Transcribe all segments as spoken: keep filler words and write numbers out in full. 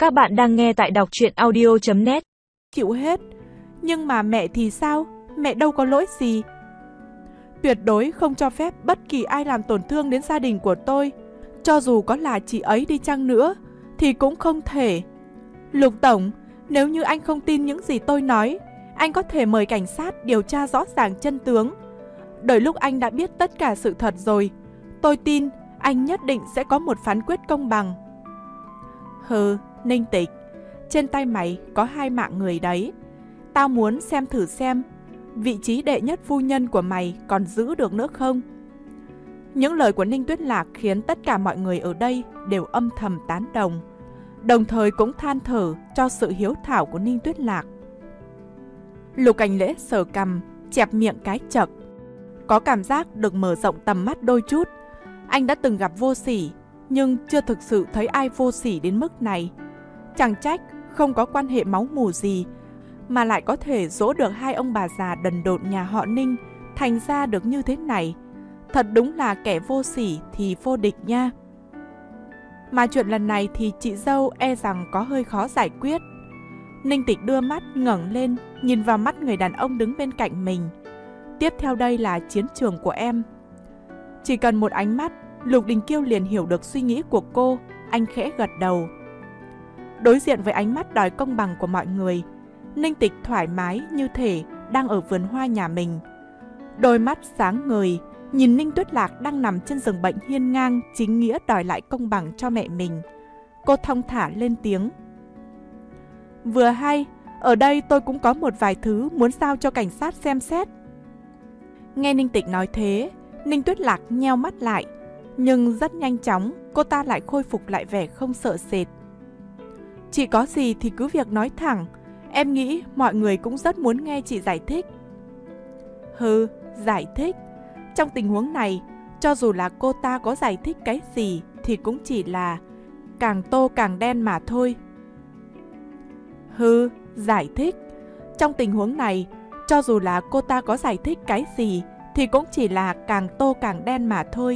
Các bạn đang nghe tại đọc truyện audio chấm net. Chịu hết. Nhưng mà mẹ thì sao? Mẹ đâu có lỗi gì. Tuyệt đối không cho phép bất kỳ ai làm tổn thương đến gia đình của tôi. Cho dù có là chị ấy đi chăng nữa thì cũng không thể. Lục Tổng, nếu như anh không tin những gì tôi nói, anh có thể mời cảnh sát điều tra rõ ràng chân tướng. Đợi lúc anh đã biết tất cả sự thật rồi, tôi tin anh nhất định sẽ có một phán quyết công bằng. Hừ, Ninh Tịch, trên tay mày có hai mạng người đấy. Tao muốn xem thử xem vị trí đệ nhất phu nhân của mày còn giữ được nữa không. Những lời của Ninh Tuyết Lạc khiến tất cả mọi người ở đây đều âm thầm tán đồng, đồng thời cũng than thở cho sự hiếu thảo của Ninh Tuyết Lạc. Lục Cảnh Lễ sờ cằm, chẹp miệng cái chậc. Có cảm giác được mở rộng tầm mắt đôi chút. Anh đã từng gặp vô sỉ, nhưng chưa thực sự thấy ai vô sỉ đến mức này. Chẳng trách không có quan hệ máu mủ gì mà lại có thể dỗ được hai ông bà già đần độn nhà họ Ninh thành ra được như thế này. Thật đúng là kẻ vô sỉ thì vô địch nha. Mà chuyện lần này thì chị dâu e rằng có hơi khó giải quyết. Ninh Tịch đưa mắt ngẩng lên, nhìn vào mắt người đàn ông đứng bên cạnh mình. Tiếp theo đây là chiến trường của em. Chỉ cần một ánh mắt, Lục Đình Kiêu liền hiểu được suy nghĩ của cô. Anh khẽ gật đầu. Đối diện với ánh mắt đòi công bằng của mọi người, Ninh Tịch thoải mái như thể đang ở vườn hoa nhà mình. Đôi mắt sáng ngời nhìn Ninh Tuyết Lạc đang nằm trên giường bệnh hiên ngang chính nghĩa đòi lại công bằng cho mẹ mình. Cô thong thả lên tiếng. Vừa hay, ở đây tôi cũng có một vài thứ muốn giao cho cảnh sát xem xét. Nghe Ninh Tịch nói thế, Ninh Tuyết Lạc nheo mắt lại, nhưng rất nhanh chóng cô ta lại khôi phục lại vẻ không sợ sệt. Chị có gì thì cứ việc nói thẳng, em nghĩ mọi người cũng rất muốn nghe chị giải thích. Hừ, giải thích. Trong tình huống này, cho dù là cô ta có giải thích cái gì thì cũng chỉ là càng tô càng đen mà thôi. Hừ, giải thích. Trong tình huống này, cho dù là cô ta có giải thích cái gì thì cũng chỉ là càng tô càng đen mà thôi.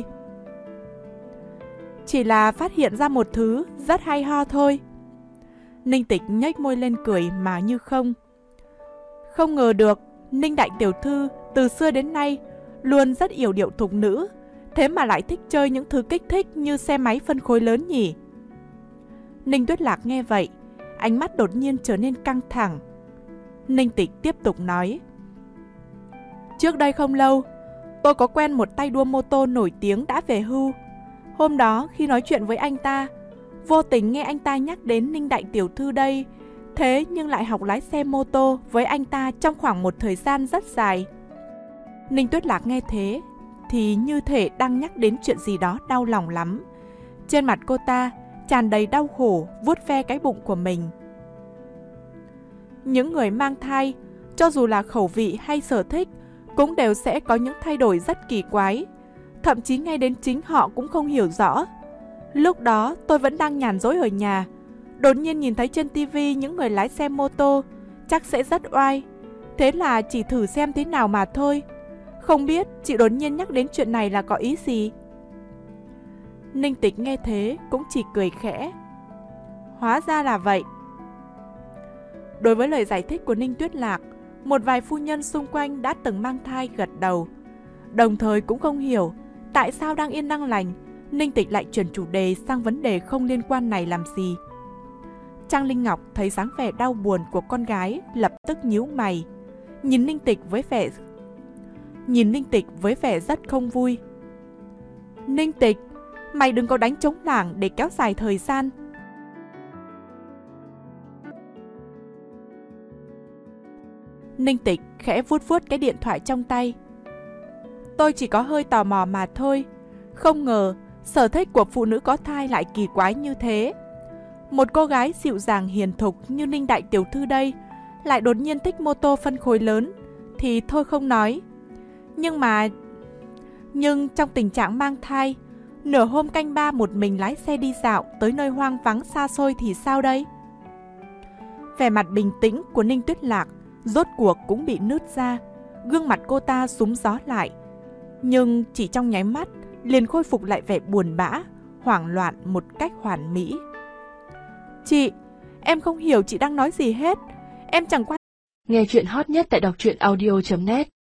Chỉ là phát hiện ra một thứ rất hay ho thôi. Ninh Tịch nhếch môi lên cười mà như không. Không ngờ được, Ninh đại tiểu thư từ xưa đến nay luôn rất yểu điệu thục nữ, thế mà lại thích chơi những thứ kích thích như xe máy phân khối lớn nhỉ. Ninh Tuyết Lạc nghe vậy, ánh mắt đột nhiên trở nên căng thẳng. Ninh Tịch tiếp tục nói. Trước đây không lâu, tôi có quen một tay đua mô tô nổi tiếng đã về hưu. Hôm đó khi nói chuyện với anh ta, vô tình nghe anh ta nhắc đến Ninh đại tiểu thư đây, thế nhưng lại học lái xe mô tô với anh ta trong khoảng một thời gian rất dài. Ninh Tuyết Lạc nghe thế thì như thể đang nhắc đến chuyện gì đó đau lòng lắm. Trên mặt cô ta tràn đầy đau khổ, vuốt ve cái bụng của mình. Những người mang thai, cho dù là khẩu vị hay sở thích, cũng đều sẽ có những thay đổi rất kỳ quái. Thậm chí ngay đến chính họ cũng không hiểu rõ. Lúc đó tôi vẫn đang nhàn rỗi ở nhà, đột nhiên nhìn thấy trên tivi những người lái xe mô tô, chắc sẽ rất oai. Thế là chỉ thử xem thế nào mà thôi. Không biết chị đột nhiên nhắc đến chuyện này là có ý gì? Ninh Tịch nghe thế cũng chỉ cười khẽ. Hóa ra là vậy. Đối với lời giải thích của Ninh Tuyết Lạc, một vài phu nhân xung quanh đã từng mang thai gật đầu. Đồng thời cũng không hiểu tại sao đang yên đang lành, Ninh Tịch lại chuyển chủ đề sang vấn đề không liên quan này làm gì. Trang Linh Ngọc thấy dáng vẻ đau buồn của con gái, lập tức nhíu mày, nhìn Ninh Tịch với vẻ nhìn Ninh Tịch với vẻ rất không vui. Ninh Tịch, mày đừng có đánh trống lảng để kéo dài thời gian. Ninh Tịch khẽ vuốt vuốt cái điện thoại trong tay. Tôi chỉ có hơi tò mò mà thôi. Không ngờ sở thích của phụ nữ có thai lại kỳ quái như thế. Một cô gái dịu dàng hiền thục như Ninh đại tiểu thư đây lại đột nhiên thích mô tô phân khối lớn thì thôi không nói. Nhưng mà Nhưng trong tình trạng mang thai, nửa hôm canh ba một mình lái xe đi dạo tới nơi hoang vắng xa xôi thì sao đây? Vẻ mặt bình tĩnh của Ninh Tuyết Lạc rốt cuộc cũng bị nứt ra. Gương mặt cô ta súng gió lại, nhưng chỉ trong nháy mắt liền khôi phục lại vẻ buồn bã, hoảng loạn một cách hoàn mỹ. Chị, Em không hiểu chị đang nói gì hết. Em chẳng qua... Nghe chuyện hot nhất tại đọc truyện audio chấm net.